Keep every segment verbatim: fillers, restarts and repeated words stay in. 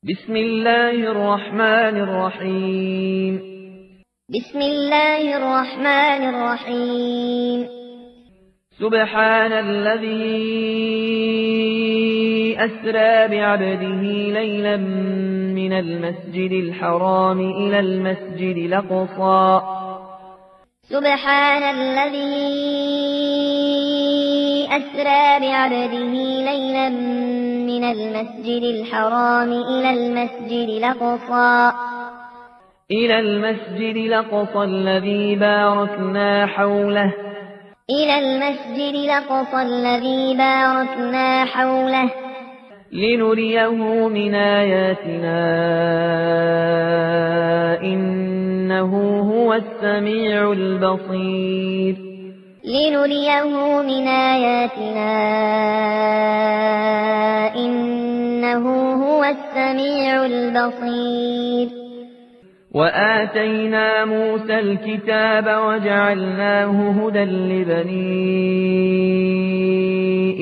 بسم الله الرحمن الرحيم بسم الله الرحمن الرحيم سبحان الذي أسرى بعبده ليلا من المسجد الحرام إلى المسجد الأقصى سبحان الذي أسرى بعبده ليلا من المسجد الحرام إلى المسجد الأقصى إلى المسجد الأقصى الذي باركنا حوله إلى المسجد الأقصى الذي باركنا حوله لنريه من آياتنا إنه هو السميع البصير لنريه من آياتنا إنه هو السميع البصير وآتينا موسى الكتاب وجعلناه هدى لبني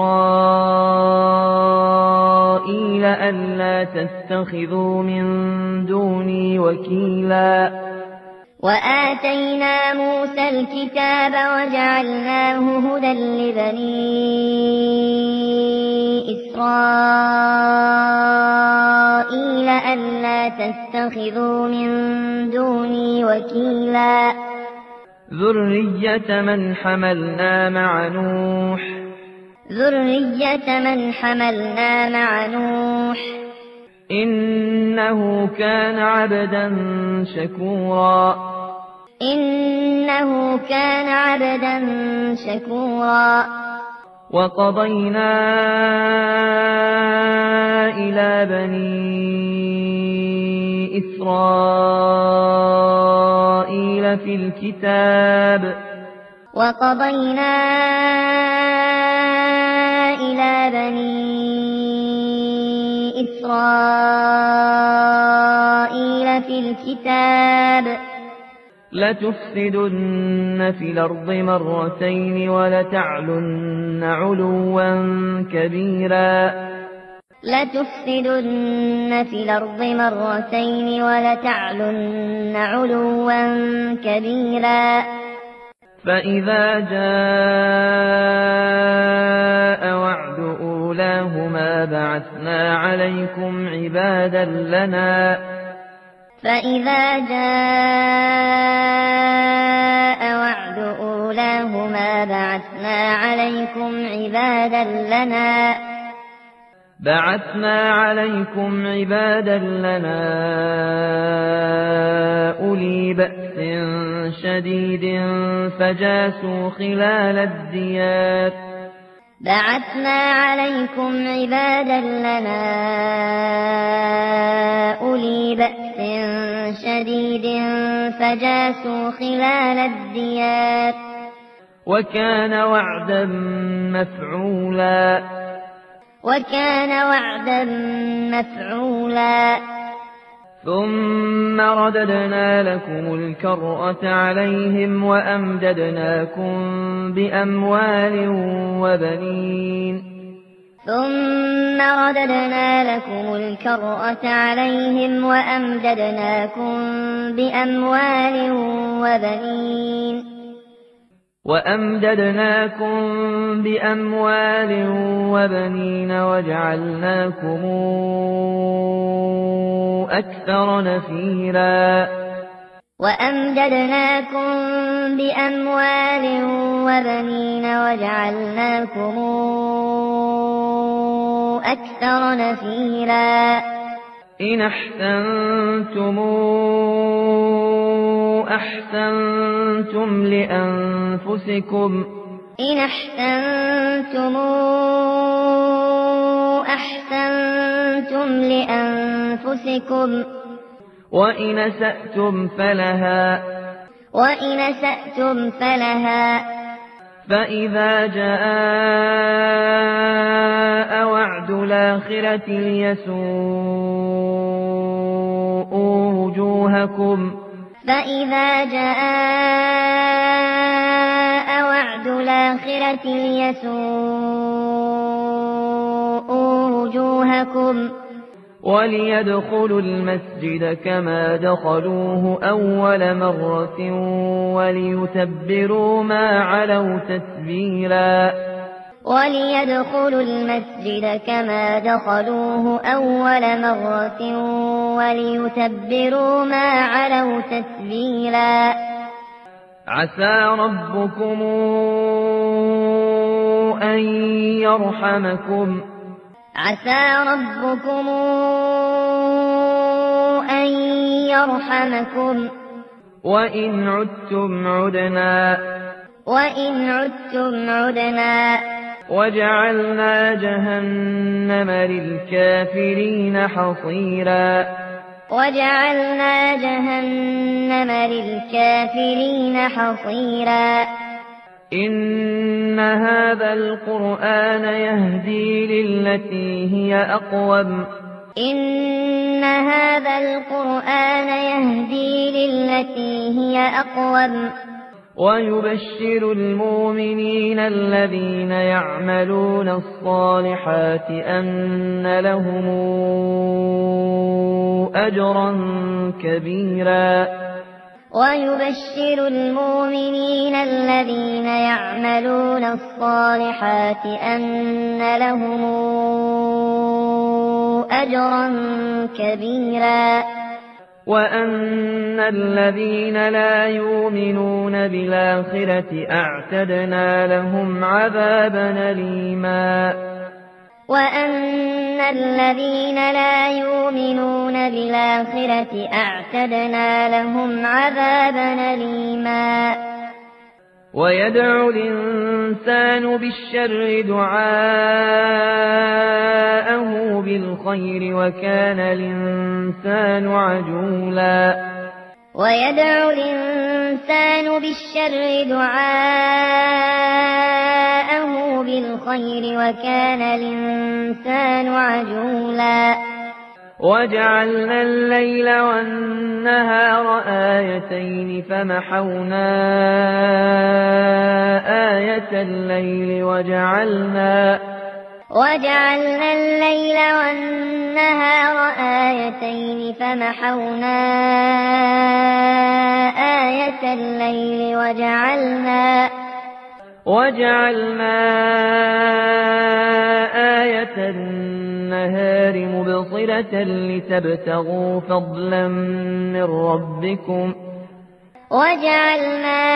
إسرائيل ألا تتخذوا من دوني وكيلا وآتينا موسى الكتاب وجعلناه هدى لبني إسرائيل ألا تتخذوا من دوني وكيلا ذرية من حملنا مع نوح ذرية من حملنا مع نوح إنه كان عبدا شكورا إنه كان عبدا شكورا وقضينا إلى بني إسرائيل في الكتاب وقضينا إلى بني إسرائيل في الكتاب لتفسدن في الأرض مرتين ولتعلن علوا كبيرا لتفسدن في الأرض مرتين ولتعلن علوا كبيرا فإذا جاء وعد أولاهما بعثنا عليكم عبادا لنا فإذا جاء وعد أولاهما بعثنا عليكم عبادا لنا بعثنا عليكم عبادا لنا أولي بأس شديد فجاسوا خلال الديار بعثنا عليكم عبادا لنا أولي بأس شديد فجاسوا خلال الديار وكان وعدا مفعولا وكان وعدا مفعولا ثم رددنا لكم الكرة عليهم وأمددناكم بأموال وبنين ثم رددنا لكم الكرة عليهم وأمددناكم بأموال وبنين وأمددناكم بأموال وبنين وجعلناكم أكثر نفيرا وأمددناكم بأموال وبنين وجعلناكم أكثر نفيرا إن أحسنتم أحسنتم لأنفسكم إن أحسنتم أحسنتم لأنفسكم وإن أسأتم فلها وإن أسأتم فلها فإذا جاء وعد الآخرة ليسوءوا وجوهكم فإذا جاء وعد الآخرة ليسوءوا وجوهكم وليدخلوا المسجد كما دخلوه أول مرة وليتبروا ما علوا تتبيرا وليدخلوا المسجد كما دخلوه أول مرة وليتبروا ما علوا تتبيرا عسى ربكم أن يرحمكم عسى ربكم أن يرحمكم وإن عدتم عدنا وإن عدتم عدنا وجعلنا جهنم للكافرين حصيرا وجعلنا جهنم للكافرين حصيرا إن هذا القرآن يهدي للتي هي أقوم إن هذا القرآن يهدي للتي هي أقوم ويبشر المؤمنين الذين يعملون الصالحات أن لهم أجرا كبيرا ويبشر المؤمنين الذين يعملون الصالحات أن لهم أجرا كبيرا وأن الذين لا يؤمنون بالآخرة أعتدنا لهم عذابا أليما وأن الذين لا يؤمنون بالآخرة أعتدنا لهم عذابا أليما ويدعو الإنسان بالشر دعاءه بالخير وكان الإنسان عجولا ويدعو الإنسان بالشر دعاءه بالخير وكان الإنسان عجولا وجعلنا الليل والنهار آيتين فمحونا آية الليل وجعلنا وجعلنا الليل والنهار آيتين فمحونا آية الليل وجعلنا وجعلنا آية النهار مبصرة لتبتغوا فضلا من ربكم وجعلنا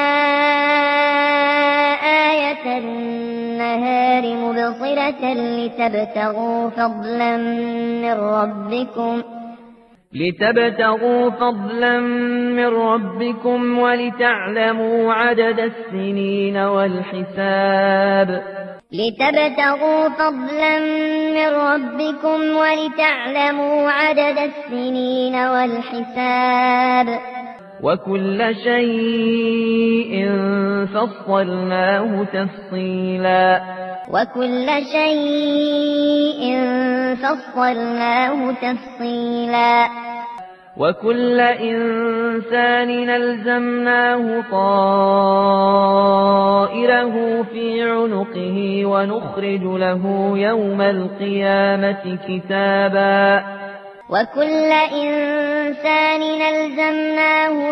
آية النهار مبصرة لتبتغوا فضلا من ربكم لتبتغوا فضلا من ربكم ولتعلموا عدد السنين والحساب لتبتغوا فضلا من ربكم ولتعلموا عدد السنين والحساب وكل شيء فصلناه تفصيلا وكل شيء فصلناه تفصيلا وكل إنسان ألزمناه طائره في عنقه ونخرج له يوم القيامة كتابا وكل إنسان ألزمناه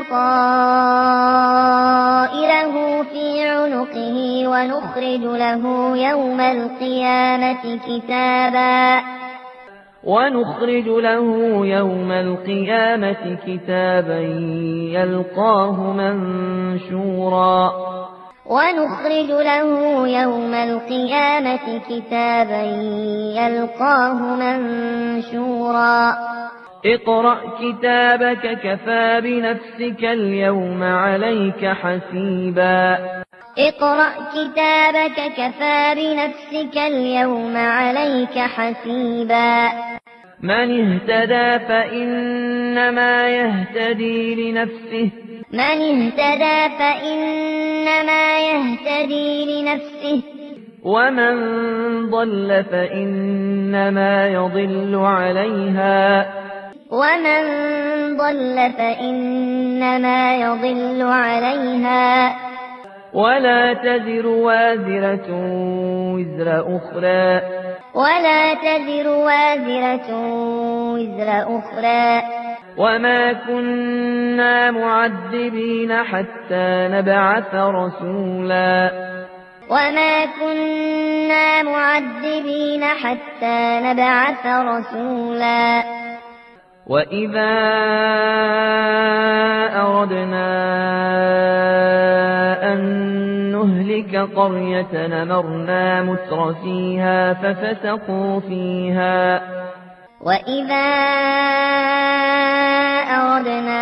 طائره في عنقه ونخرج له يوم القيامة كتابا ونخرج له يوم القيامة كتابا يلقاه منشورا ونخرج له يوم القيامة كتابا يلقاه منشورا اقرأ كتابك كفى بنفسك اليوم عليك حسيبا اقرأ كتابك كفى بنفسك اليوم عليك حسيبا من اهتدى فإنما يهتدي لنفسه من اهتدى فإنما يهتدي لنفسه ومن ضل فإنما يضل عليها ومن ضل فإنما يضل عليها ولا تزر وازرة وزر أخرى ولا تزر وازرة وزر أخرى وما كنا معذبين حتى نبعث رسولا وما كنا معذبين حتى نبعث رسولا وإذا أردنا أن نهلك قرية أمرنا متر فيها ففسقوا فيها وإذا أردنا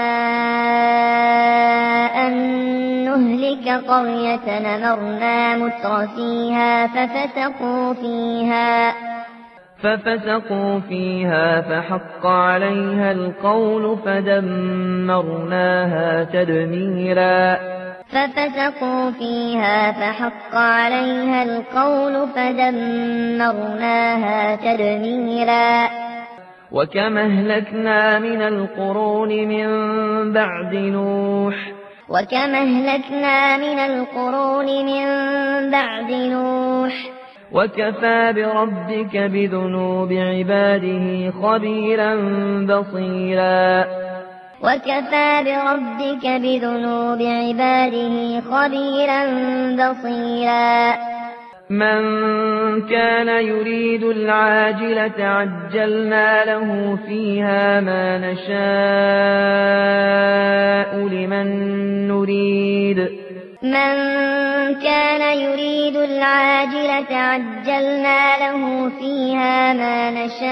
أن نهلك قرية أمرنا متر فيها ففسقوا فيها ففسقوا فيها فحق عليها القول فدمرناها تدميرا ففسقوا فيها فحق عليها القول فدمرناها تدميرا وكم أهلكنا من القرون من بعد نوح وكم أهلكنا من القرون من بعد نوح وكفى بربك بذنوب عباده خبيرا بصيرا وكفى بربك بذنوب عباده خبيرا بصيرا من كان يريد العاجلة عجلنا له فيها ما نشاء لمن نريد من كان يريد العاجلة عجلنا له فيها ما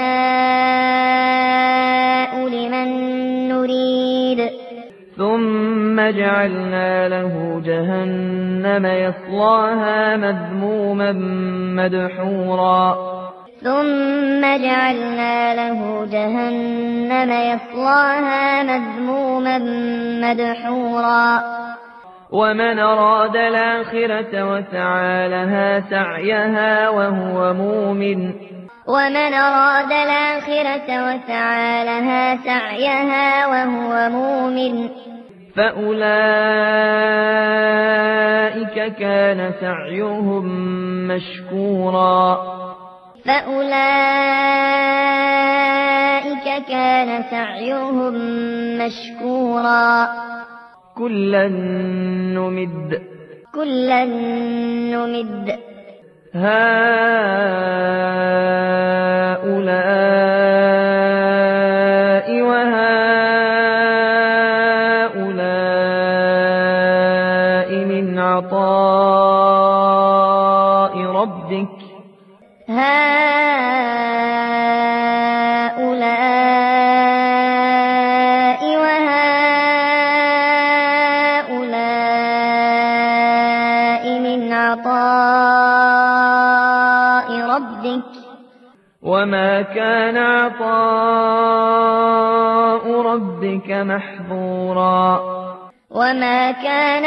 نشاء لمن نريد ثم جعلنا له جهنم يصلاها مذموما مدحورا ثم جعلنا له جهنم يصلاها مذموما مدحورا ومن أراد الآخرة وسعى لها سعيها وهو مؤمن ومن أراد الآخرة وسعى لها سعيها وهو مؤمن فأولئك كان سعيهم مشكورا فأولئك كان سعيهم مشكورا كلا نمد كلا نمد هؤلاء وهؤلاء من عطاء ربك هؤلاء وهؤلاء من عطاء ربك وما كان عطاء ربك محظورا وما كان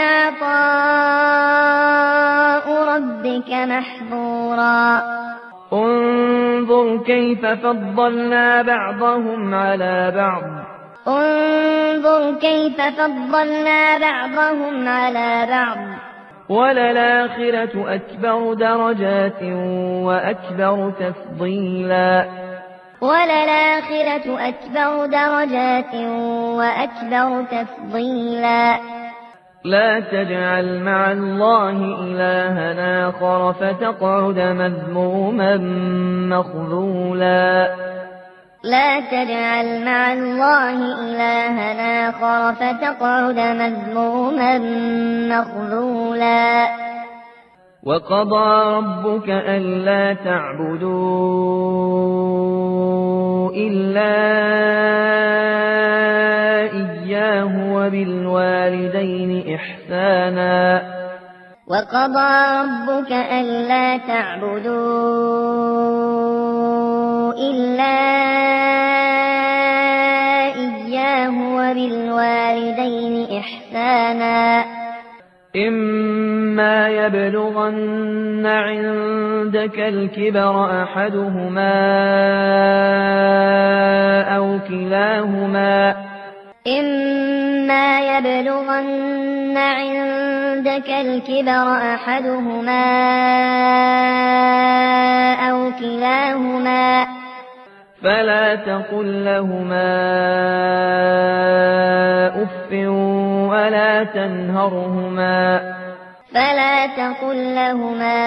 عطاء ربك محظورا انظر كيف فضلنا بعضهم على بعض انظر كيف فضلنا بعضهم على بعض وللآخرة أكبر درجات وأكبر تفضيلا وللآخرة أكبر درجات وأكبر تفضيلا لا تجعل مع الله إلهنا آخر فتقعد مذموما مخذولا لا تجعل مع الله إلهنا آخر فتقعد مذموما مخذولا وقضى ربك ألا تعبدوا إلا إياه وبالوالدين إحسانا وقضى ربك ألا تعبدوا إلا إياه وبالوالدين إحسانا إما يبلغن عندك الكبر أحدهما أو كلاهما إما يبلغن عندك عندك الكبر أحدهما أو كلاهما فلا تقل لهما أف ولا تنهرهما فلا تقل لهما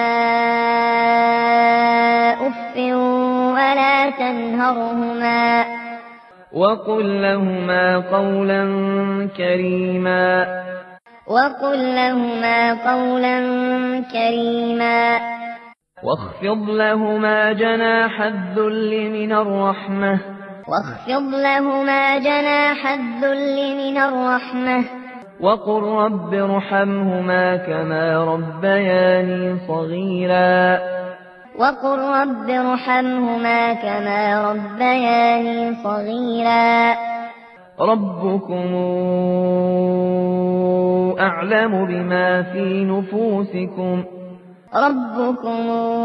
أف ولا تنهرهما وقل لهما قولا كريما وقل لهما قولا كريما واخفض لهما جناح الذل من الرحمة واخفض لهما جناح الذل من الرحمة وقل رب ارحمهما كما ربياني صغيرا وقل رب ارحمهما كما ربياني صغيرا ربكم أعلم بما في نفوسكم ربكم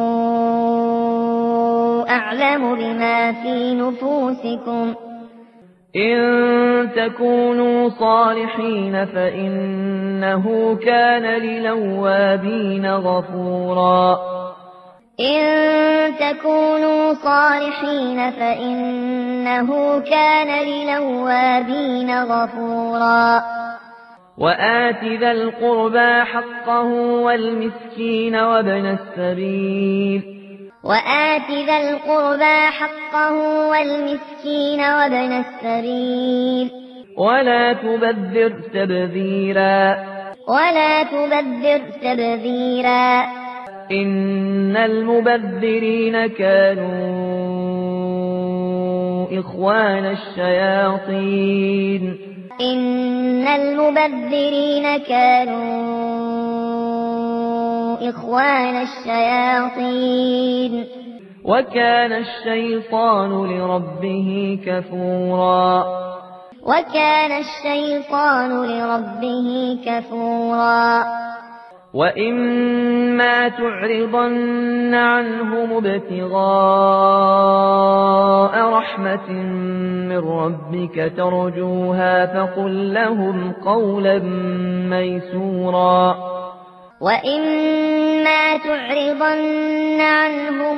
أعلم بما في نفوسكم إن تكونوا صالحين فإنه كان للأوابين غفورا إن تكونوا صالحين فإنه كان للأوابين غفورا وآت ذا القربى حقه والمسكين وابن السبيل وآت ذا القربى حقه والمسكين وابن السبيل ولا تبذر تبذيرا ولا تبذر تبذيرا إن المبذرين كانوا إخوان الشياطين إن المبذرين كانوا إخوان الشياطين وكان الشيطان لربه كفورا وكان الشيطان لربه كفورا وإما تعرضن عنهم ابتغاء رحمة من ربك ترجوها فقل لهم قولا ميسورا وإما تعرضن عنهم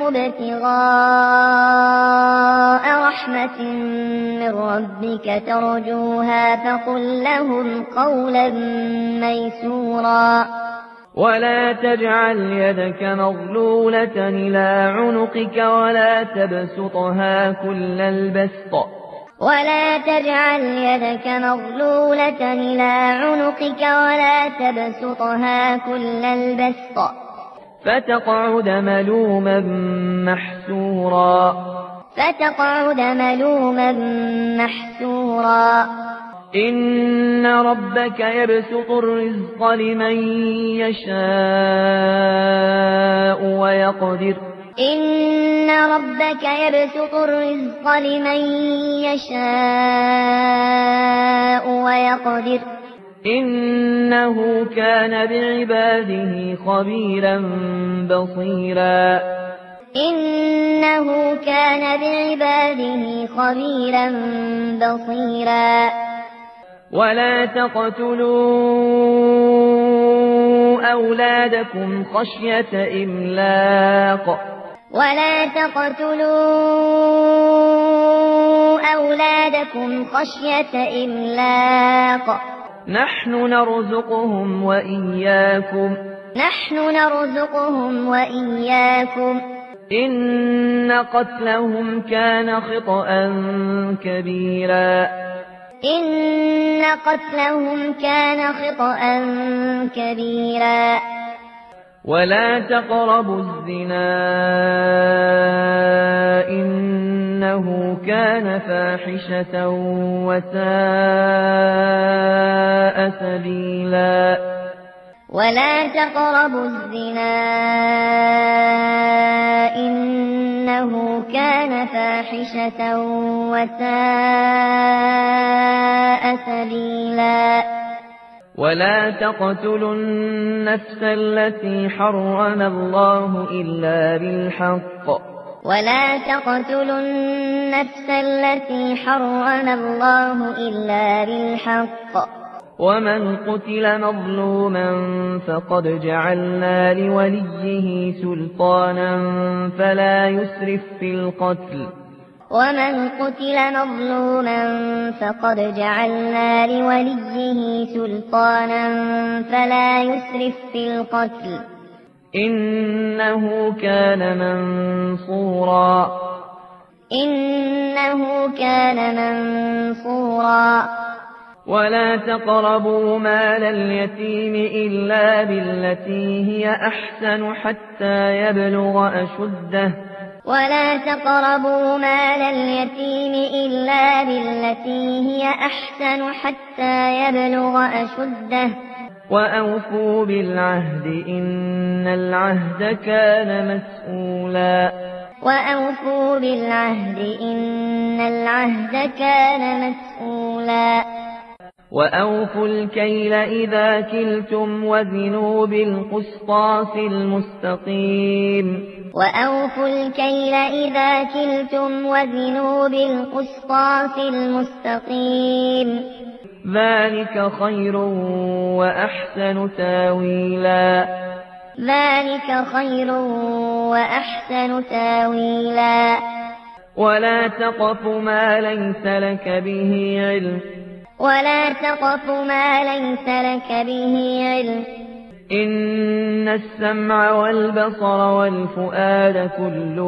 ابتغاء رحمة من ربك ترجوها فقل لهم قولا ميسورا ولا تجعل يدك مغلولة إلى عنقك ولا تبسطها كل البسط ولا تجعل يدك مغلولة إلى عنقك ولا تبسطها كل البسط فتقعد ملوما محسورا فتقعد ملوما محسورا إن ربك يبسط الرزق لمن يشاء ويقدر إن ربك يبسط الرزق لمن يشاء ويقدر إنه كان بعباده خبيرا بصيرا إنه كان بعباده خبيرا بصيرا ولا تقتلوا أولادكم خشية إملاق ولا تقتلوا أولادكم خشية إملاق نحن نرزقهم وإياكم نحن نرزقهم وإياكم إن قتلهم كان خطأ كبيرا إن قتلهم كان خطأ كبيرا ولا تقربوا الزنا إنه كان فاحشة وساء سبيلا ولا تقربوا الزنا إنه كان فاحشة وساء سبيلا ولا تقتلوا النفس التي حرم الله إلا بالحق ولا تقتلوا النفس التي حرم الله إلا بالحق ومن قتل مظلوما فقد جعلنا لوليه سلطانا فلا يسرف في القتل ومن قتل مظلوما فقد جعلنا لوليه سلطانا فلا يسرف في القتل إنه كان منصورا إنه كان منصورا ولا تقربوا مال اليتيم إلا بالتي هي أحسن حتى يبلغ أشده ولا تقربوا مال اليتيم إلا بالتي هي أحسن حتى يبلغ أشده وأوفوا بالعهد إن العهد كان مسؤولا وأوفوا بالعهد إن العهد كان مسؤولا وأوفوا الكيل إذا كلتم وزنوا بالقسطاس المستقيم وأوفوا الكيل إذا كلتم وزنوا بالقسطاس المستقيم ذلك خير وأحسن تاويلا ذلك خير وأحسن تاويلا ولا تقف ما ليس لك به علم ولا تقف ما ليس لك به علم إن السمع والبصر والفؤاد كل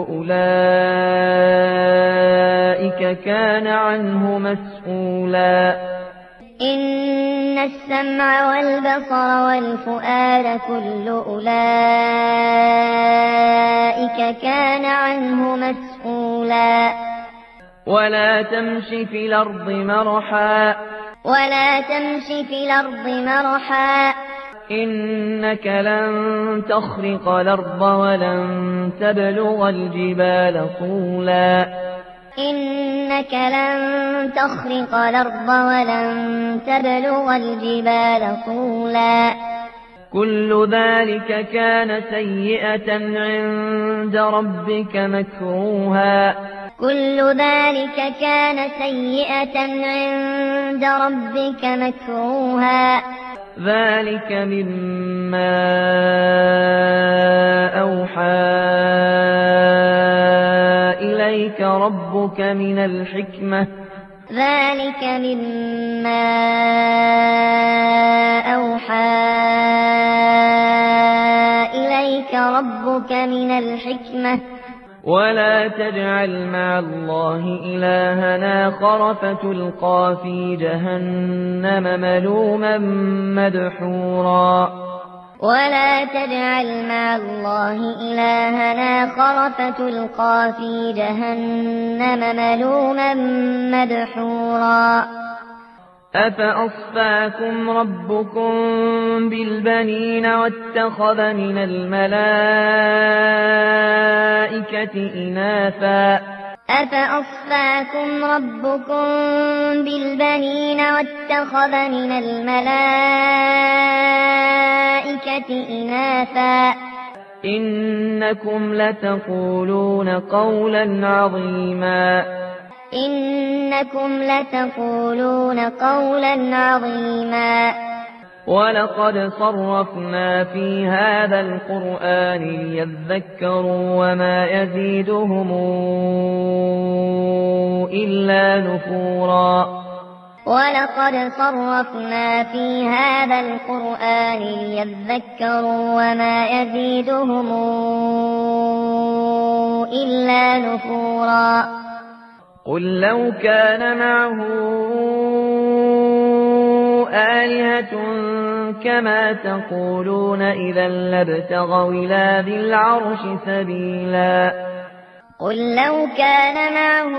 أولئك كان عنه مسؤولا إن السمع والبصر والفؤاد كل أولئك كان عنه مسؤولا ولا تمش في الأرض مرحا ولا تمش في الأرض مرحا إنك لن تخرق الأرض ولن تبلغ الجبال طولا إنك لن تخرق الأرض ولن تبلغ الجبال طولا كل ذلك كان سيئة عند ربك مكروها كل ذلك كان سيئة عند ربك مكروها ذلك مما أوحى إليك ربك من الحكمة ذلك مما أوحى إليك ربك من الحكمة ولا تجعل مع الله إلها آخر فتلقى في جهنم ملوما مدحورا ولا تجعل مع الله إلها آخر فتلقى في جهنم ملوما مدحورا أفأصفاكم ربكم بالبنين واتخذ من الملائكة إناثا أفأصفاكم ربكم بالبنين واتخذ من الملائكة إناثا إنكم لتقولون قولا عظيما إنكم لتقولون قولا عظيما ولقد صرفنا في هذا القرآن ليذكروا وما يزيدهم إلا نفورا ولقد صرفنا في هذا القرآن ليذكروا وما يزيدهم إلا نفورا قل لو كان معه آلهة كما تقولون إذا لابتغوا إلى ذي العرش سبيلا قل لو كان معه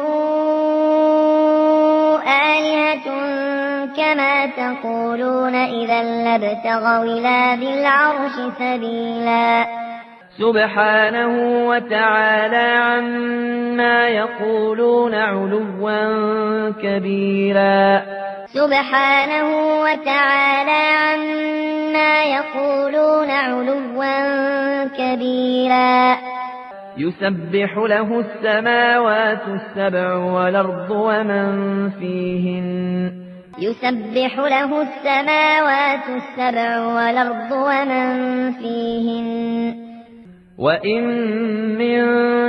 آلهة كما تقولون إذا لابتغوا إلى ذي العرش سبيلا سبحانه وتعالى عما يقولون علوا كبيرا سبحانه وتعالى عما يقولون علوا كبيرا يسبح له السماوات السبع والأرض ومن فيهن يسبح له السماوات السبع والأرض ومن فيهن وإن من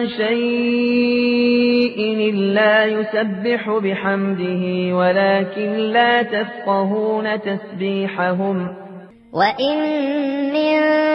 شيء إلا يسبح بحمده ولكن لا تفقهون تسبيحهم وإن من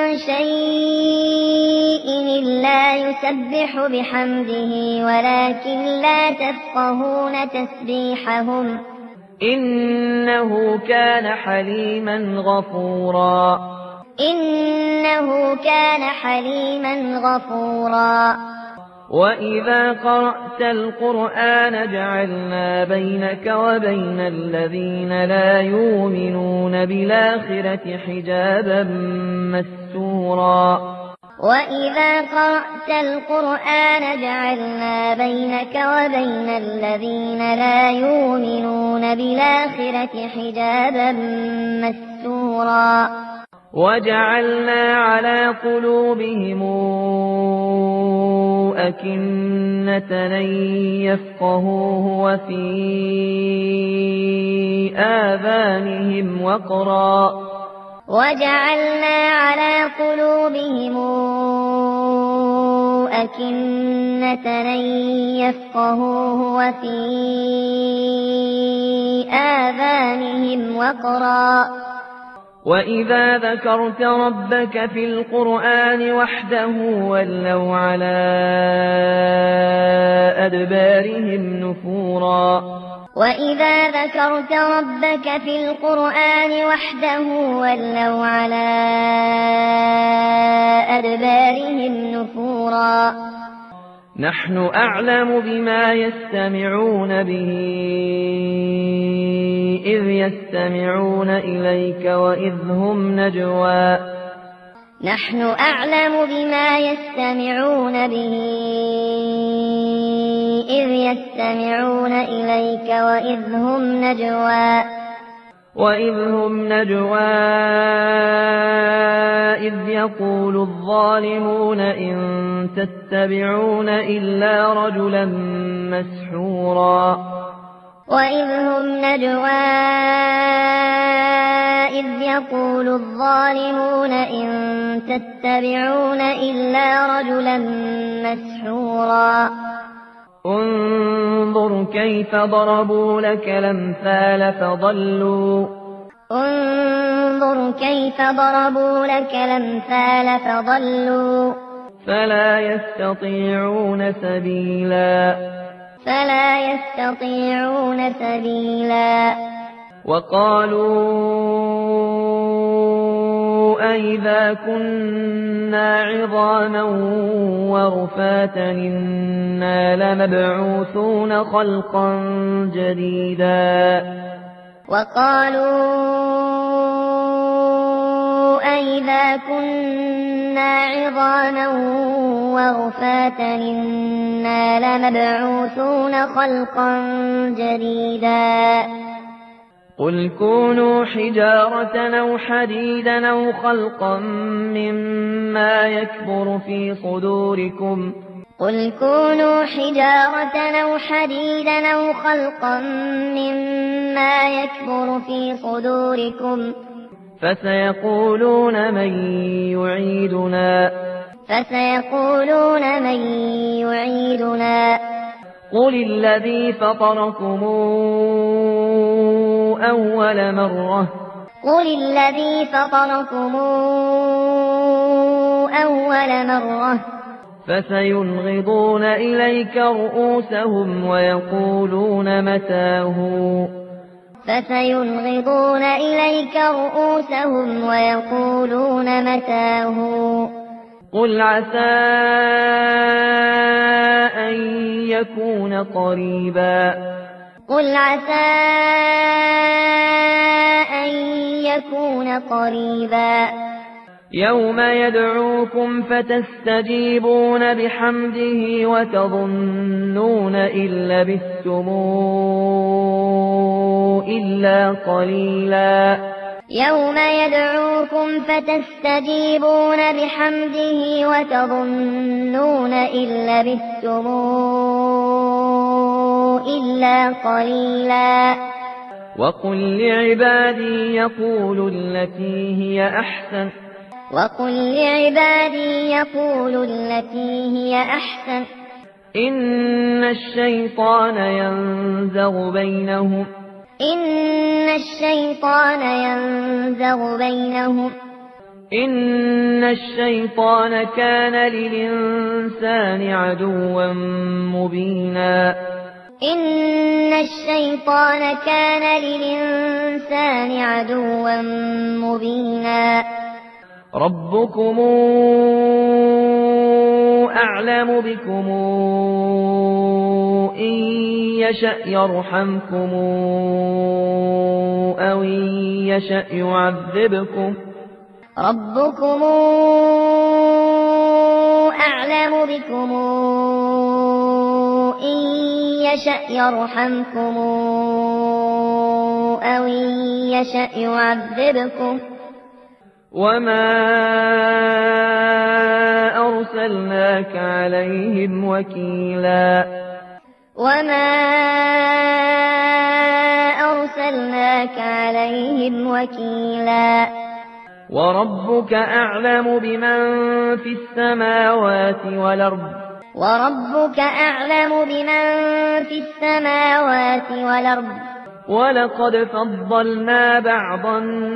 شيء إلا يسبح بحمده ولكن لا تفقهون تسبيحهم إنه كان حليما غفورا إنه كان حليما غفورا وإذا قرأت القرآن جعلنا بينك وبين الذين لا يؤمنون بالآخرة حجابا مستورا وإذا قرأت القرآن جعلنا بينك وبين الذين لا يؤمنون بالآخرة حجابا مستورا وجعلنا على قلوبهم أكنة أن يفقهوه وفي آذانهم وقرا وجعلنا على قلوبهم أكنة أن يفقهوه وفي آذانهم وقرا وإذا ذكرت ربك في القرآن وحده ولوا على أدبارهم نفورا وإذا ذكرت ربك في القرآن وحده ولوا على أدبارهم نفورا نحن أعلم بما يستمعون به إذ يستمعون إليك وإذ هم نجوى نحن أعلم بما يستمعون به إذ يستمعون إليك وإذ هم نجوى وإذ هم نجوى إذ يقول الظالمون إن تتبعون إلا رجلا مسحورا وإذ هم نجوى إذ يقول الظالمون إن تتبعون إلا رجلا مسحورا انظر كيف ضربوا لك الأمثال فضلوا انظر كيف ضربوا لك الأمثال فضلوا فلا يستطيعون سبيلا فلا يستطيعون سبيلا وقالوا أئذا كنا عظاما ورفاتا إنا لمبعوثون خلقا جديدا وقالوا أئذا كنا عظاما ورفاتا إنا لمبعوثون خلقا جديدا قل كونوا حجارة أو حديدا أو خلقا مما يكبر في صدوركم قل كونوا حجارة أو حديدا أو خلقا مما يكبر في صدوركم فسيقولون من يعيدنا فسيقولون من يعيدنا قل الذي فطركم أول مرة قل الذي فطركم أول مرة فسينغضون إليك رؤوسهم ويقولون متاه فسينغضون إليك رؤوسهم ويقولون متاه قل عسى أن يكون قريبا قل عسى أن يكون قريبا يوم يدعوكم فتستجيبون بحمده وتظنون إن لبثتم إلا قليلا يوم يدعوكم فتستجيبون بحمده وتظنون إن لبثتم إلا قليلا وقل لعبادي يقولوا التي هي أحسن وقل لعبادي يقولوا التي هي أحسن إن الشيطان ينزغ بينهم إن الشيطان ينزغ بينهم إن الشيطان كان للإنسان عدوا مبينا إن الشيطان كان للإنسان عدوا مبينا ربكم أعلم بكم إن يشأ يرحمكم أو إن يشأ يعذبكم ربكم أعلم بكم إن يشأ يرحمكم أو إن يشأ يعذبكم وما أرسلناك عليهم وكيلا وما أرسلناك عليهم وكيلا وربك أعلم بمن في السماوات والأرض وربك أعلم بمن في السماوات والأرض ولقد فضلنا بعض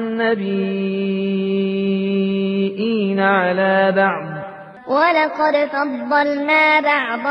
النبيين على بعض ولقد فضلنا بعض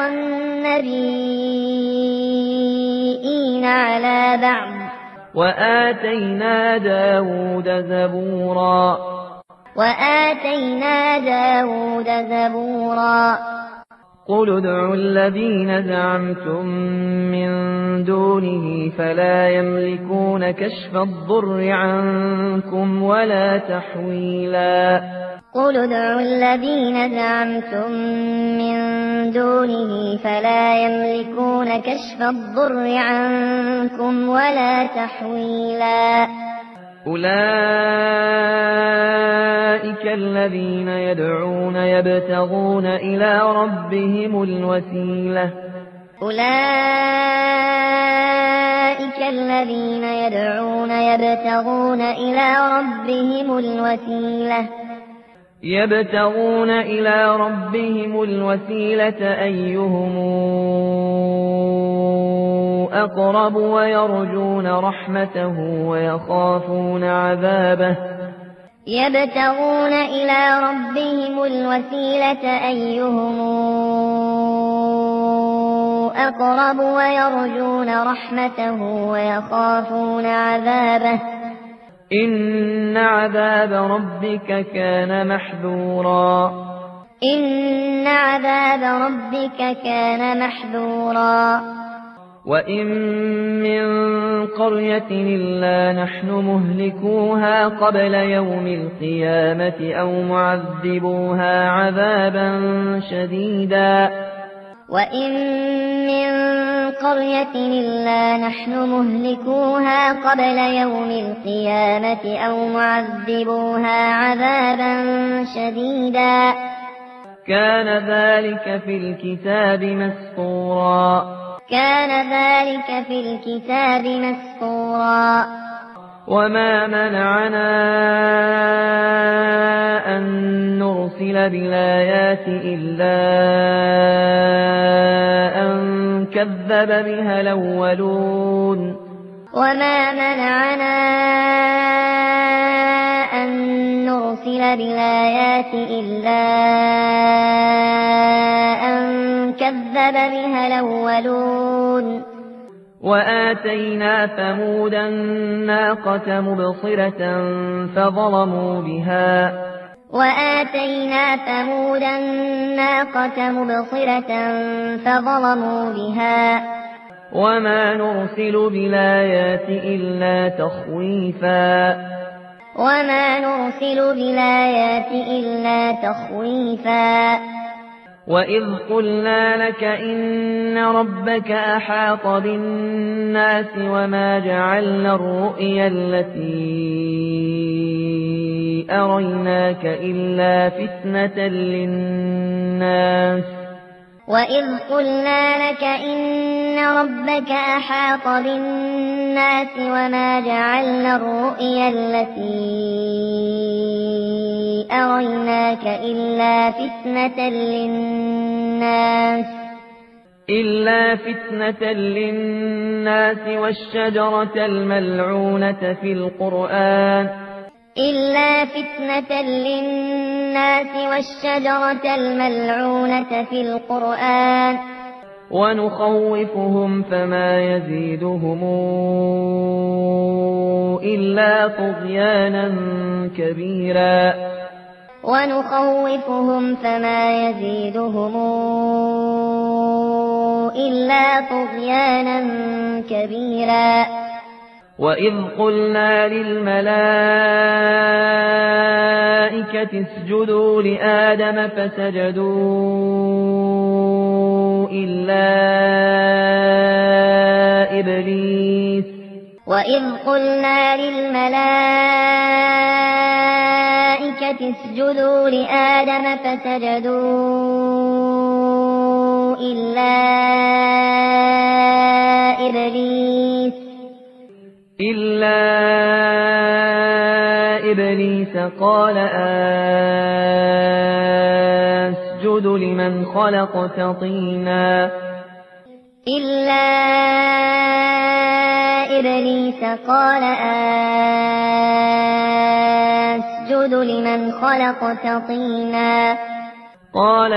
النبيين على بعض وآتينا داود زبورا وآتينا داود زبورا قل ادعوا الذين زعمتم من دونه فلا يملكون كشف الضر عنكم ولا تحويلا قل ادعوا الذين زعمتم من دونه فلا يملكون كشف الضر عنكم ولا تحويلا أولئك الذين يدعون يبتغون إلى ربهم الوسيلة أولئك الذين يدعون يبتغون إلى ربهم الوسيلة يبتغون إلى ربهم الوسيلة أيهم أقرب ويرجون رحمته ويخافون عذابه يبتغون إلى ربهم الوسيلة أيهم أقرب ويرجون رحمته ويخافون عذابه إن عذاب ربك كان محذورا إن عذاب ربك كان محذورا وإن من قرية إلا نحن مهلكوها قبل يوم القيامة أو معذبوها عذابا شديدا وإن من قرية إلا نحن مهلكوها قبل يوم القيامة أو معذبوها عذابا شديدا كان ذلك في الكتاب مسطورا كان ذلك في الكتاب مسطورا وما منعنا أن نرسل بالآيات إلا أن كذب بها الأولون وما منعنا أن نرسل بالآيات إلا أن كذب بها الأولون وآتينا ثمود الناقة مبصرة فظلموا بها وآتينا ثمود الناقة مبصرة فظلموا بها وما نرسل بالآيات إلا تخويفا وما نرسل بالآيات إلا تخويفا وإذ قلنا لك إن ربك أحاط بالناس وما جعلنا الرؤيا التي أريناك إلا فتنة للناس وإذ قلنا لك إن ربك أحاط بالناس وما جعلنا الرؤيا التي أريناك إلا فتنة للناس إلا فتنة للناس والشجرة الملعونة في القرآن إلا فتنة للناس والشجرة الملعونة في القرآن ونخوفهم فما يزيدهم إلا طغيانا كبيرا ونخوفهم فما يزيدهم إلا طغيانا كبيرا وإذ قلنا للملائكة اسجدوا لآدم فسجدوا إلا إبليس وإذ قلنا للملائكة اسجدوا لآدم فسجدوا إلا إبليس إلا إبليس قال أسجد لمن خلقت طينا إلا إبليس قال أسجد لمن خلقت طينا قال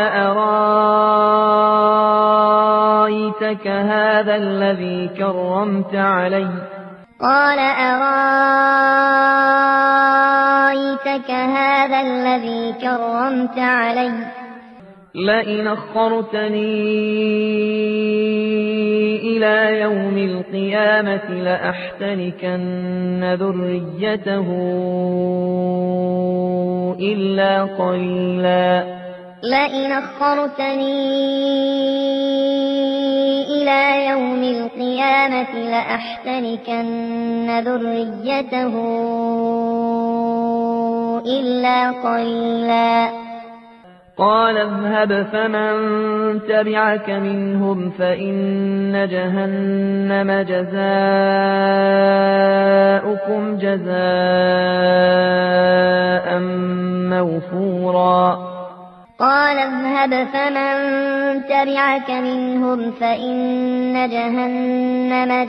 أرأيتك هذا الذي كرمت علي قال أرأيتك هذا الذي كرمت علي لئن أخرتني إلى يوم القيامة لأحتنكن ذريته إلا قليلا لئن أخرتني إلى يوم القيامة لأحتنكن ذريته إلا قليلا قال اذهب فمن تبعك منهم فإن جهنم جزاؤكم جزاء موفورا قال اذهب فمن تبعك منهم فإن جهنم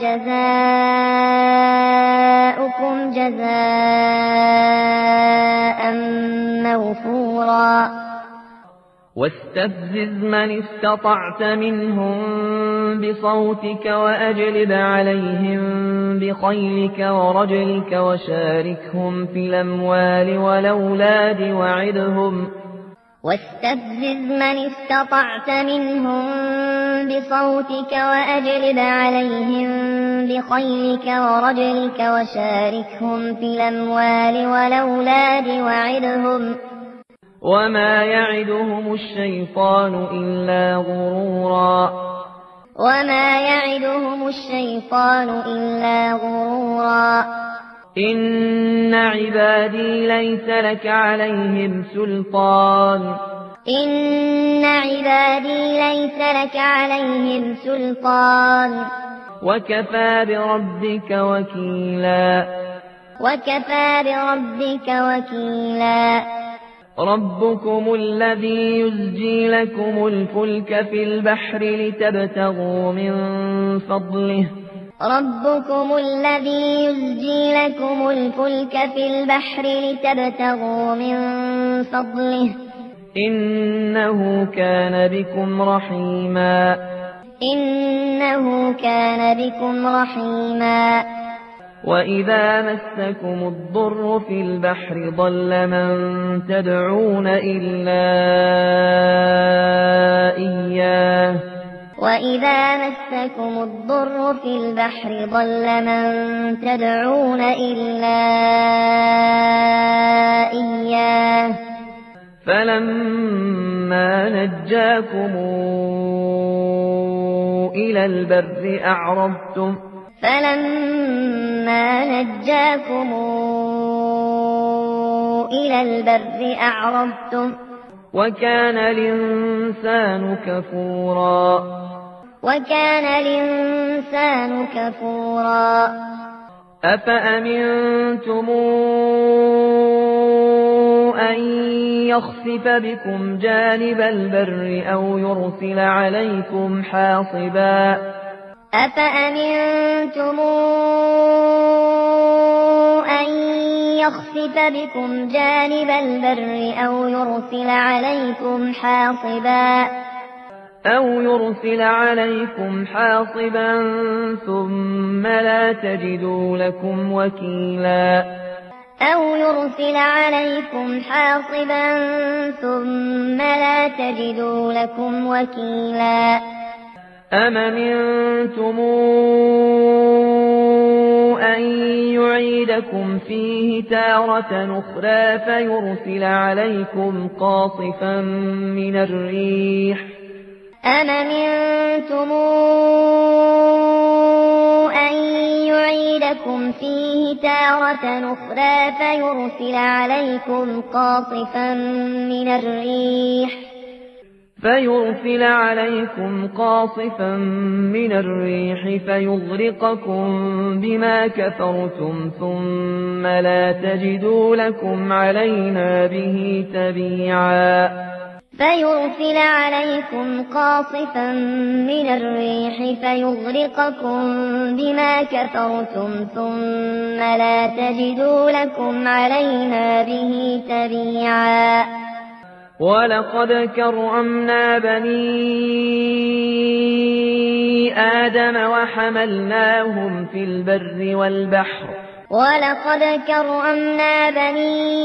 جزاؤكم جزاء موفورا واستفزز من استطعت منهم بصوتك وأجلب عليهم بخيلك ورجلك وشاركهم في الأموال والأولاد وعدهم واستفزز من استطعت منهم بصوتك وأجلب عليهم بخيلك ورجلك وشاركهم في الأموال والأولاد وعدهم وما يعدهم الشيطان إلا غرورا وما يعدهم الشيطان إلا غرورا إن عبادي ليس لك عليهم سلطان إن عبادي ليس لك عليهم سلطان وكفى بربك وكيلا وكفى بربك وكيلا ربكم الذي يزجي لكم الفلك في البحر لتبتغوا من فضله ربكم الذي يزجي لكم الفلك في البحر لتبتغوا من فضله إنه كان بكم رحيما إنه كان بكم رحيما وإذا مسكم الضر في البحر ضل من تدعون إلا إياه وإذا مسكم الضر في البحر ضل من تدعون إلا إياه فلما نجاكم إلى البر أعرضتم فلما نجاكم إلى البر أعرضتم وكان الإنسان كفورا وكان الإنسان كفورا أفأمنتم أن يخسف بكم جانب البر أو يرسل عليكم حاصبا أفأمنتم أن يخسف بكم جانب البر أو يرسل عليكم حاصبا أو يرسل عليكم حاصبا ثم لا تجدوا لكم وكيلا أو يرسل عليكم حاصبا ثم لا تجدوا لكم وكيلا أم أمنتم أن يعيدكم فيه تارة أخرى فيرسل عليكم قاصفا من الريح أم أمنتم أن يعيدكم فيه تارة أخرى فيرسل عليكم قاصفا من الريح فيرسل عليكم قاصفا من الريح فيغرقكم بما كفرتم ثم لا تجدوا لكم علينا به تبيعا فيرسل عليكم قاصفا من الريح فيغرقكم بما كفرتم ثم لا تجدوا لكم علينا به تبيعا ولقد كرمنا بني آدم وحملناهم في البر والبحر ولقد كرمنا بني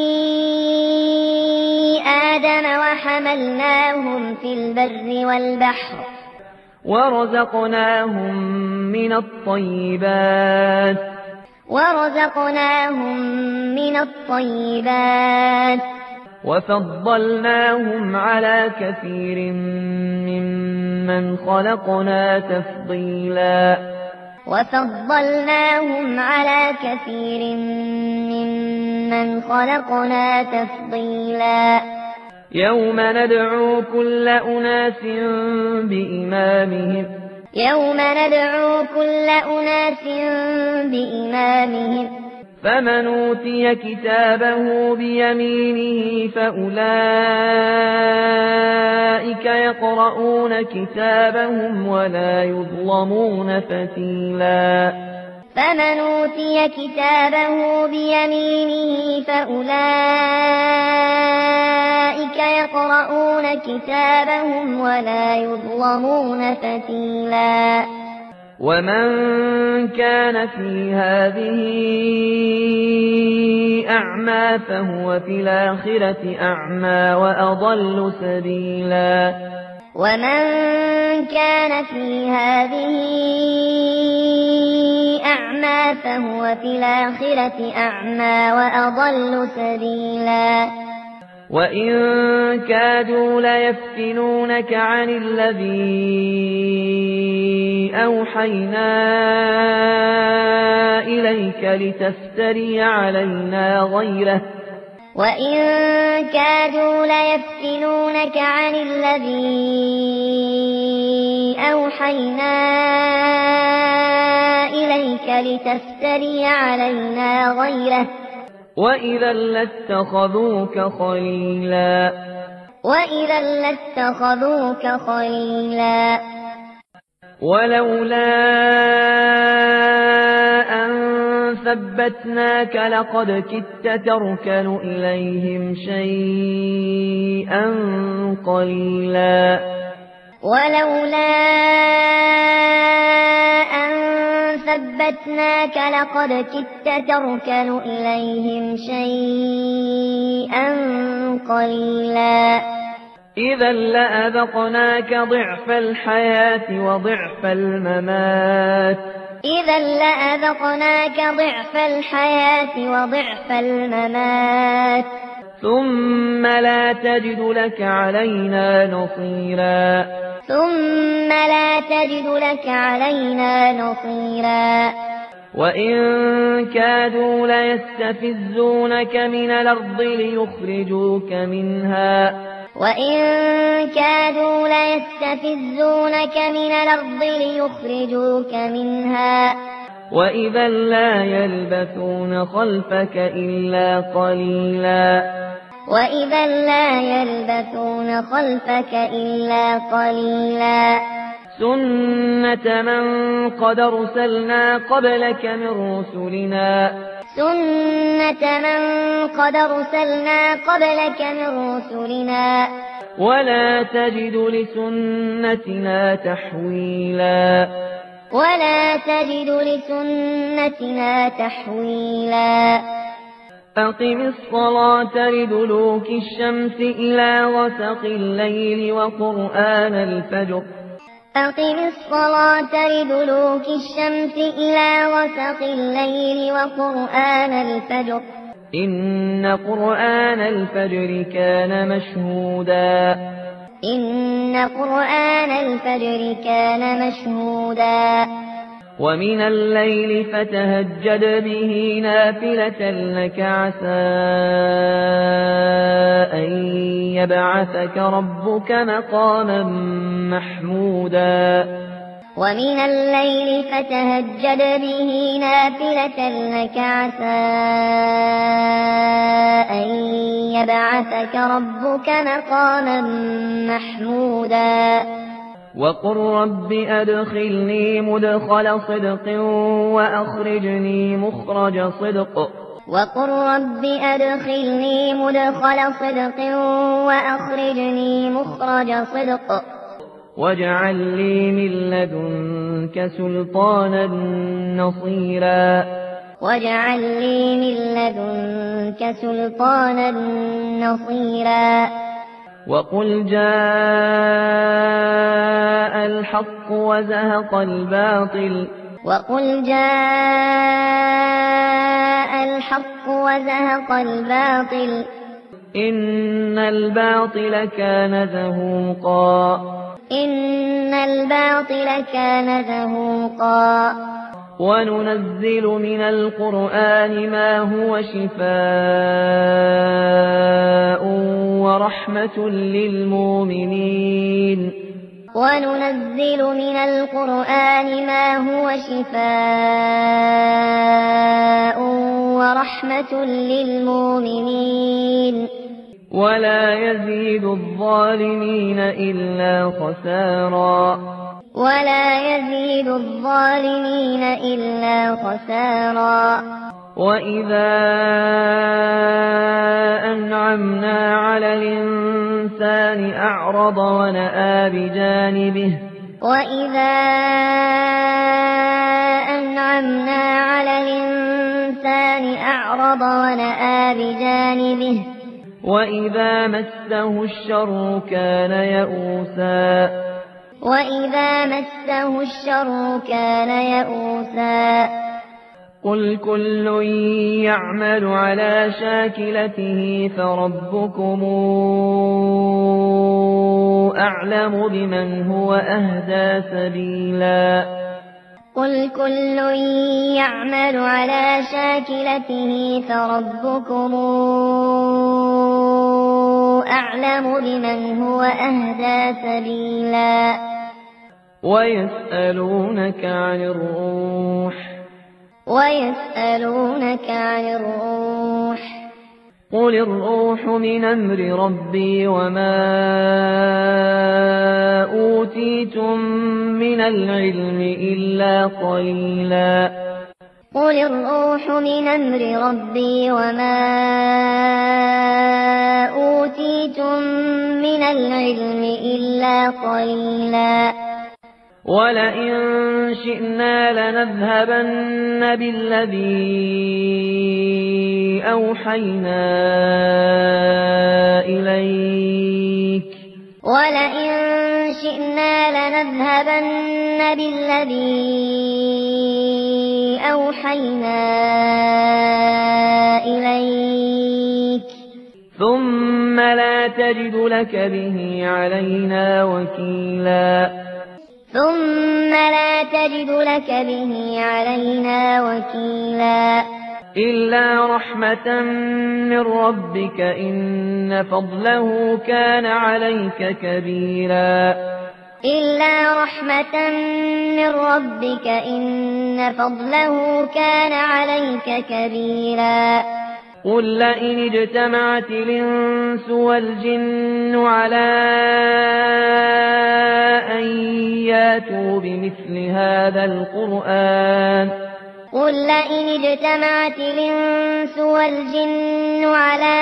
آدم وحملناهم في البر والبحر ورزقناهم من الطيبات ورزقناهم من الطيبات وفضلناهم على كثير ممن خلقنا تفضيلا وفضلناهم على كثير ممن خلقنا تفضيلا يوم ندعو كل أناس بإمامهم يوم ندعو كل أناس بإمامهم فمن أوتي كتابه بيمينه فأولئك يقرؤون كتابهم ولا يظلمون فتيلا فمن أوتي كتابه بيمينه فأولئك يقرؤون كتابهم ولا يظلمون فتيلا ومن كان في هذه أعمى فهو في الآخرة أعمى وأضل سبيلا ومن كان في هذه أعمى فهو في الآخرة أعمى وأضل سبيلا وإن كادوا ليفتنونك عن الذي أوحينا إليك لتفتري علينا غيره وإن كادوا ليفتنونك عن الذي أوحينا إليك لتفتري علينا غيره وإذا لاتخذوك خليلا وإذا لاتخذوك خليلا ولولا أن ثبتناك لقد كدت تركن إليهم شيئا قليلا ولولا أن ثبتناك لقد كدت تركن إليهم شيئا قليلا إذا لأذقناك ضعف الحياة وضعف الممات إذا لأذقناك ضعف الحياة وضعف الممات ثم لا تجد لك علينا نصيرا ثم لا تجد لك علينا نصيرا وإن كادوا ليستفزونك من الأرض ليخرجوك منها وإن كادوا ليستفزونك من الأرض ليخرجوك منها وإذا لا يلبثون خلفك إلا قليلا وإذا لا يلبثون خلفك إلا قليلا سنة من قد أرسلنا قبلك من رسلنا سنة من قد أرسلنا قبلك من رسلنا ولا تجد لسنتنا تحويلا ولا تجد لسنتنا تحويلا أقم الصلاة لدلوك الشمس إلى غسق الليل وقرآن الفجر أقم الصلاة لدلوك الشمس إلى غسق الليل وقرآن الفجر إن قرآن الفجر كان مشهودا إن قرآن الفجر كان مشهودا ومن الليل فتهجد به نافلة لك عسى أن يبعثك ربك مقاما محمودا ومن الليل فتهجد به نافلة لك عسى أن يبعثك ربك مقاما محمودا وقل رب أدخلني مدخل صدق وأخرجني مخرج صدق وقل رب أدخلني مدخل صدق وأخرجني مخرج صدق واجعل لي من لدنك سلطانا نصيرا واجعل لي من لدنك سلطانا نصيرا وقل جاء الحق وزهق الباطل وقل جاء الحق وزهق الباطل إن الباطل كان زهوقا إن الباطل كان زهوقا وننزل من القرآن ما هو شفاء ورحمة للمؤمنين وننزل من القرآن ما هو شفاء ورحمة للمؤمنين ولا يزيد الظالمين إلا خسارا ولا يزيد الظالمين إلا خسارا وإذا أنعمنا على الإنسان أعرض ونأى بجانبه وإذا أنعمنا على الإنسان أعرض ونأى بجانبه وإذا مسه الشر كان يئوسا وإذا مسه الشر كان يئوسا قل كل يعمل على شاكلته فربكم أعلم بمن هو أهدى سبيلا قل كل يعمل على شاكلته فربكم أعلم بمن هو أهدى سبيلا ويسألونك عن الروح ويسألونك عن الروح قل الروح من أمر ربي وما أوتيتم من العلم إلا قليلا قل الروح من أمر ربي وما أوتيتم من العلم إلا قليلا ولئن شئنا لنذهبن بالذي أوحينا إليك ولئن شئنا لنذهبن بالذي أوحينا إليك ثم لا تجد لك به علينا وكيلا ثم لا تجد لك به علينا وكيلا إلا رحمة من ربك إن فضله كان عليك كبيرا إلا رحمة من ربك إن فضله كان عليك كبيرا قل لئن اجتمعت الإنس والجن على أن ياتوا بمثل هذا القرآن قل لئن اجتمعت الإنس والجن على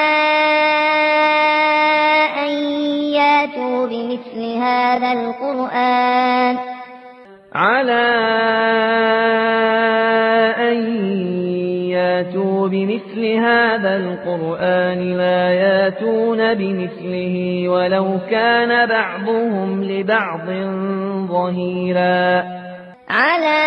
أن ياتوا بمثل هذا القرآن على أن ياتوا بمثل هذا القرآن لا ياتون بمثله ولو كان بعضهم لبعض ظهيرا على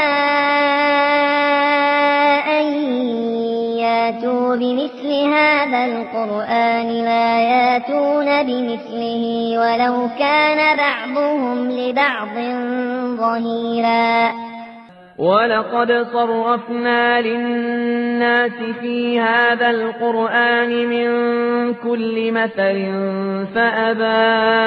أن ياتوا بمثل هذا القرآن لا ياتون بمثله ولو كان بعضهم لبعض ظهيرا ولقد صرفنا للناس في هذا القرآن من كل مثل فأبى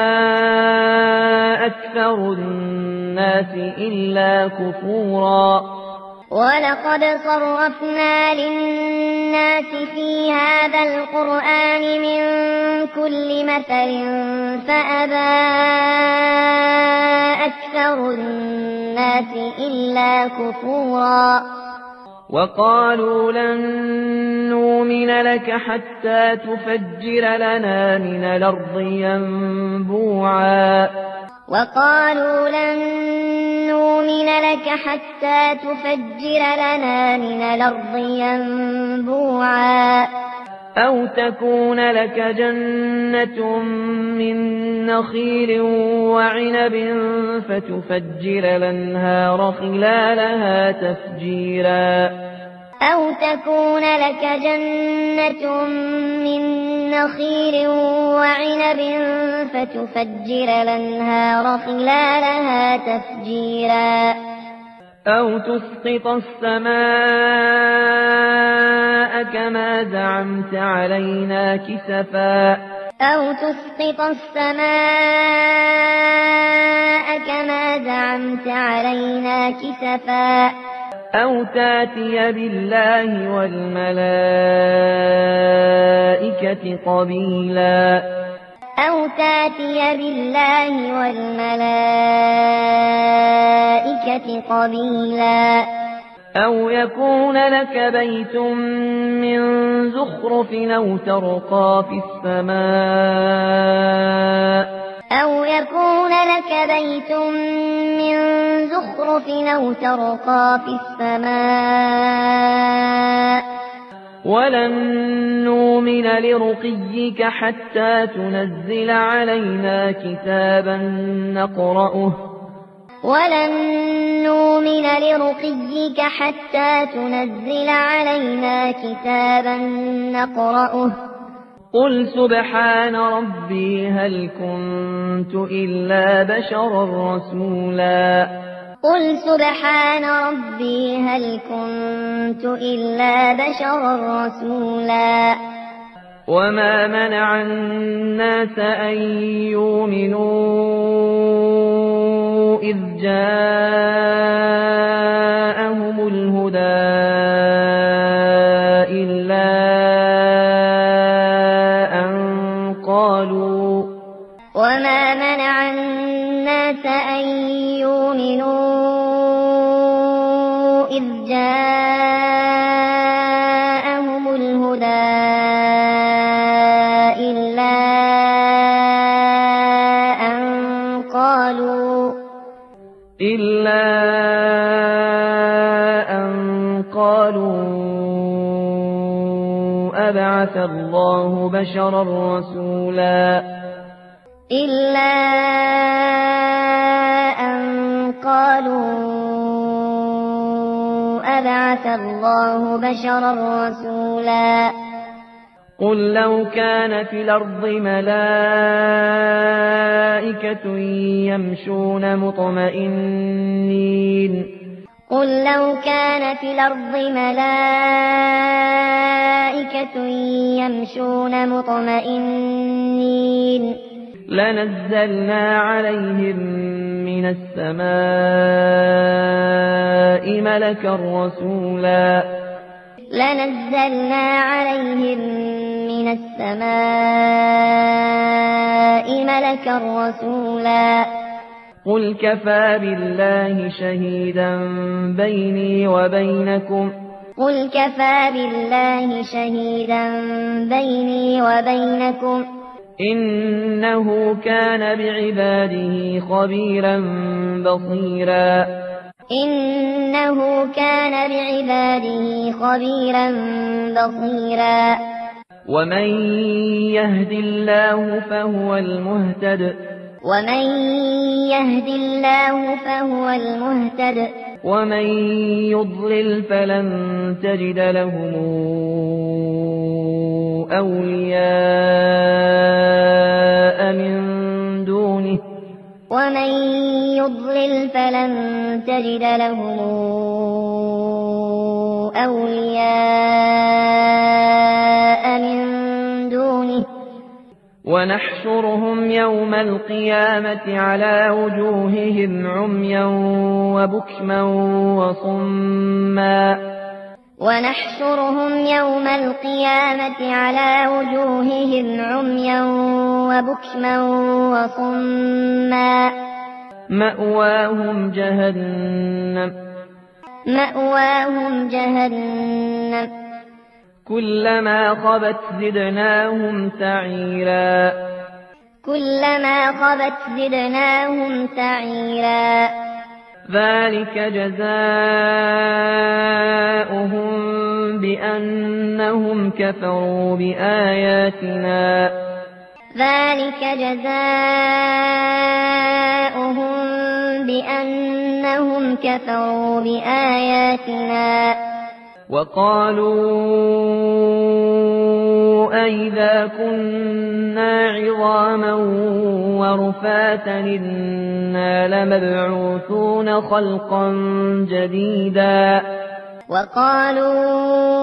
أكثر الناس إلا كفورا ولقد صرفنا للناس في هذا القرآن من كل مثل فأبى أكثر الناس إلا كفورا وقالوا لن نؤمن لك حتى تفجر لنا من الأرض ينبوعا وقالوا لن نؤمن لك حتى تفجر لنا من الأرض ينبوعا أو تكون لك جنة من نخيل وعنب فتفجر الأنهار خلالها تفجيرا أو تكون لك جنة من نخيل وعنب فتفجر الأنهار خلالها تفجيرا أو تسقط السماء كما زعمت علينا كسفا أو تسقط السماء كما زعمت علينا كسفا أو تاتي بالله والملائكة قبيلا أو تاتي بالله والملائكة قبيلا أو يكون لك بيت من زخرف أو ترقى في السماء أو يكون لك بيت من زخرف أو ترقى في السماء ولن نؤمن لرقيك حتى تنزل علينا كتابا نقرأه ولن نؤمن لرقيك حتى تنزل علينا كتابا نقرأه قل سبحان ربي هل كنت إلا بشرا رسولا قل سبحان ربي هل كنت إلا بشرا رسولا وما منع الناس أن يؤمنوا إذ جاءهم الهدى إلا أن قالوا وما منع الناس أن يؤمنوا إذ جاءهم الهدى إلا أن قالوا إلا أن قالوا أبعث الله بشرا رسولا إلا أن قالوا أبعث الله بشرا رسولا قل لو كان في الأرض ملائكة يمشون مطمئنين قل لو كان في الأرض ملائكة يمشون مطمئنين لنزلنا عليهم من السماء ملكا رسولا لنزلنا عليهم من السماء ملكا رسولا قل كفى بالله شهيدا بيني وبينكم قل كفى بالله شهيدا بيني وبينكم إنه كان بعباده خبيرا بصيرا إنه كان بعباده خبيرا بصيرا ومن يهد الله فهو المهتد ومن يهد الله فهو المهتد ومن يضلل فلن تجد لهم أولياء من دونه ومن يضلل فلن تجد لهم أولياء من دونه ونحشرهم يوم القيامة على وجوههم عميا وبكما وصما ونحشرهم يوم القيامة على وجوههم عميا وبكما وصما مأواهم جهنم مأواهم جهنم كلما خبت زدناهم سعيرا كلما خبت زدناهم سعيرا ذلك جزاؤهم بأنهم كفروا بآياتنا ذلك جزاؤهم بأنهم كفروا بآياتنا وقالوا أئذا كنا عظاما ورفاتا إنا لمبعوثون خلقا جديدا وقالوا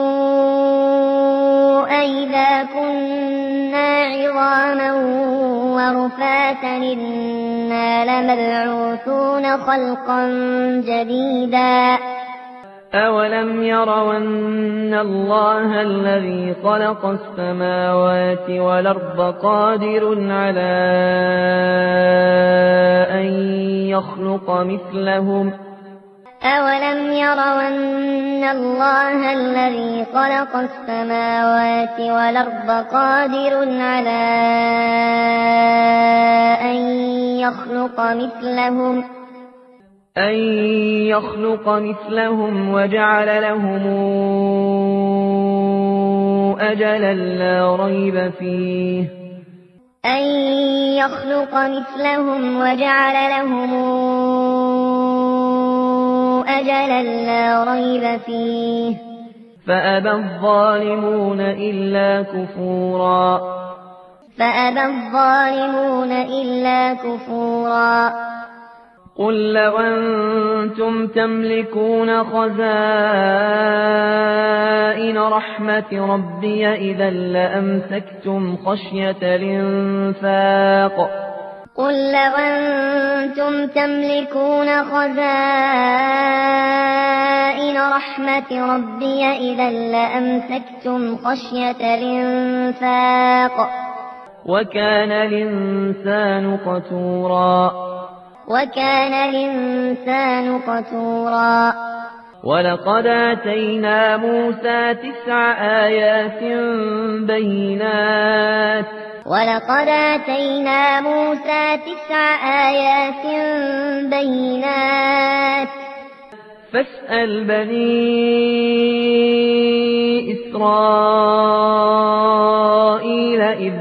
أئذا كنا عظاما ورفاتا إنا لمبعوثون خلقا جديدا أولم يروا أن الله الذي خلق السماوات والأرض قادر على أن يخلق مثلهم أولم يروا أن الله الذي خلق السماوات والأرض قادر على أن يخلق مثلهم أن يخلق مثلهم وجعل لهم أجلا لا ريب فيه أن يخلق مثلهم وجعل لهم أجلا لا ريب فيه فأبى الظالمون إلا كفورا فأبى الظالمون إلا كفورا قل لو أنتم تملكون خزائن رحمة ربي إذا لأمسكتم خشية الإنفاق قل لو أنتم تملكون خزائن رحمة ربي إذا لأمسكتم خشية الإنفاق وكان الإنسان قتورا وكان الإنسان قتورا ولقد آتينا موسى تسع آيات بينات ولقد آتينا موسى تسع آيات بينات فاسأل بني إسرائيل إذ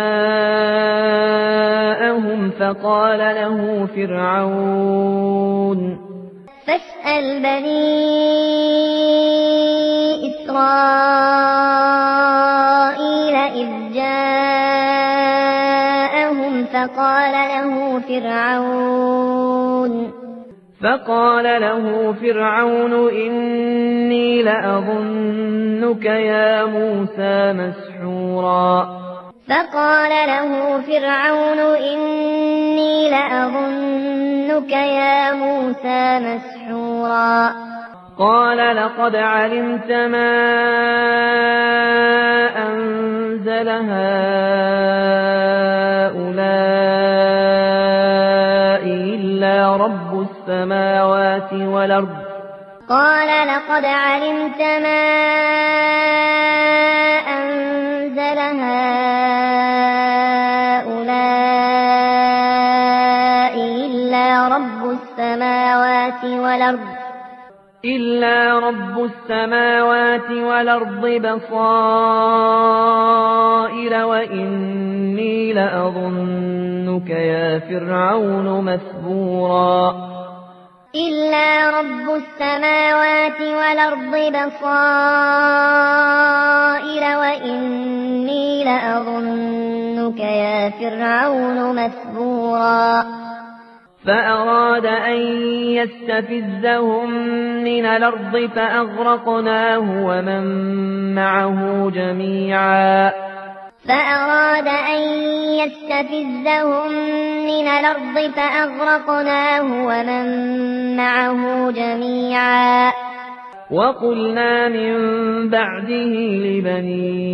جاءهم فقال له فرعون فاسأل بني إسرائيل إذ جاءهم فقال له فرعون فقال له فرعون إني لأظنك يا موسى مسحورا فقال له فرعون إني لأظنك يا موسى مسحورا قال لقد علمت ما أنزل هؤلاء إلا رب السماوات والأرض قال لقد علمت ما أنزل هؤلاء إلا رب السماوات والأرض إلا رب السماوات والأرض بصائر وإني لأظنك يا فرعون مثبورا إلا رب السماوات والأرض بصائر وإني لأظنك يا فرعون مثبورا فأراد أن يستفزهم من الأرض فأغرقناه ومن معه جميعا فأراد أن يستفزهم من الأرض فأغرقناه ومن معه جميعا وقلنا من بعده لبني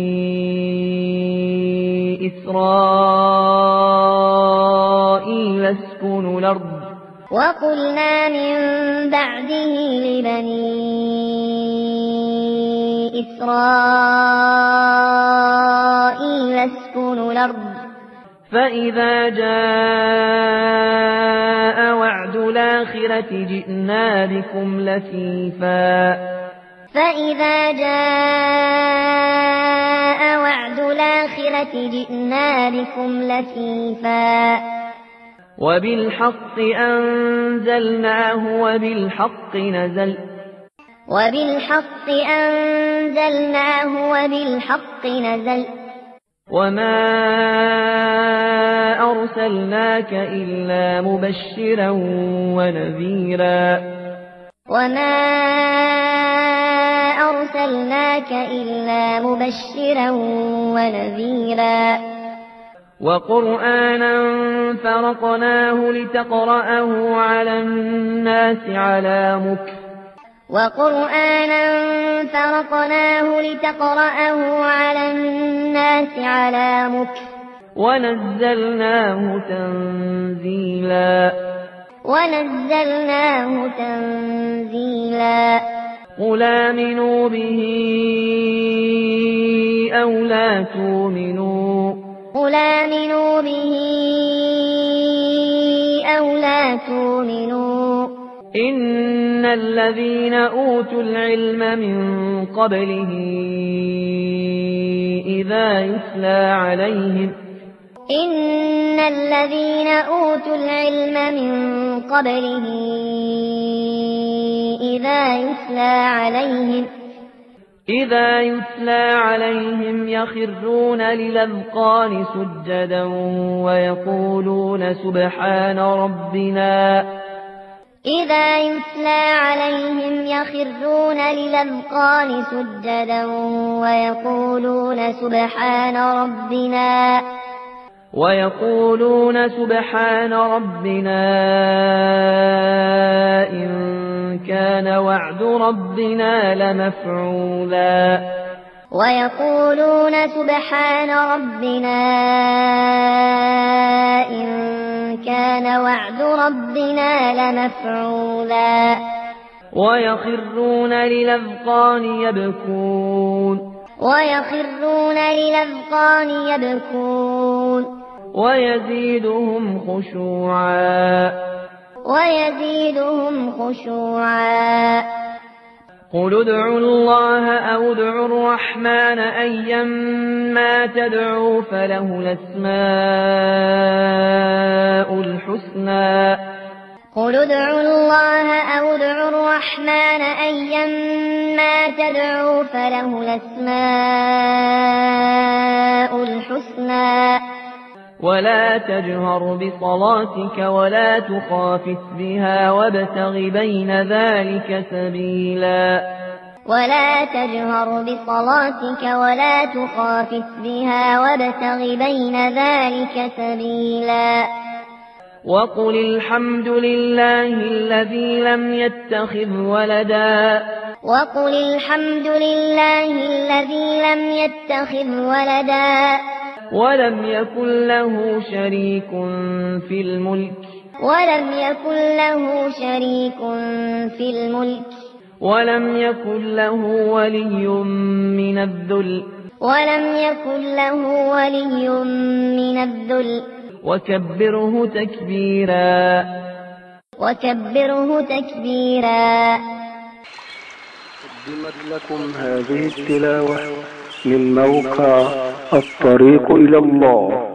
إسرائيل اسكنوا الأرض وقلنا من بعده لبني إسرائيل اسكنوا الأرض فإذا جاء وعد الآخرة جئنا بكم لفيفا فإذا جاء وعد الآخرة جئنا بكم لفيفا وبالحق أنزلناه وبالحق نزل وبالحق أنزلناه وبالحق نزل وما أرسلناك إلا مبشرا ونذيرا وما أرسلناك إلا مبشرا ونذيرا وقرآنا فرقناه لتقرأه على الناس على مكث وقرآنا فرقناه لتقرأه على الناس على مكث ونزلناه تنزيلا ونزلناه تنزيلا قل آمنوا به أو لا تؤمنوا قل آمنوا به أو لا تؤمنوا إن الذين أوتوا العلم من قبله إذا يتلى عليهم إن الذين أوتوا العلم من قبله إذا يتلى عليهم إذا يتلى عليهم يخرون للأذقان سجدا ويقولون سبحان ربنا إذا يتلى عليهم يخرون للأذقان سجدا ويقولون سبحان ربنا ويقولون سبحان ربنا إن كان وعد ربنا لمفعولا ويقولون سبحان ربنا إن كان وعد ربنا لمفعولا ويخرون للأذقان يبكون ويخرون للأذقان يبكون ويزيدهم خشوعا ويزيدهم خشوعا قل ادعوا الله أو ادعوا الرحمن أيما تدعوا فله الأسماء الحسنى قل ادعوا الله أو ادعوا الرحمن أيما تدعوا فله الأسماء الحسنى ولا تجهر بصلاتك ولا تخافت بها وابتغ بين ذلك سبيلا ولا تجهر بصلاتك ولا تخافت بها وابتغ بين ذلك سبيلا وقل الحمد لله الذي لم يتخذ ولدا وقل الحمد لله الذي لم يتخذ ولدا ولم يكن له شريك في الملك ولم يكن له شريك في الملك ولم يكن له ولي من الذل ولم يكن له ولي من الذل وكبره تكبيرا وكبره تكبيرا. قدمت لكم هذه التلاوة من موقع الطريق إلى الله.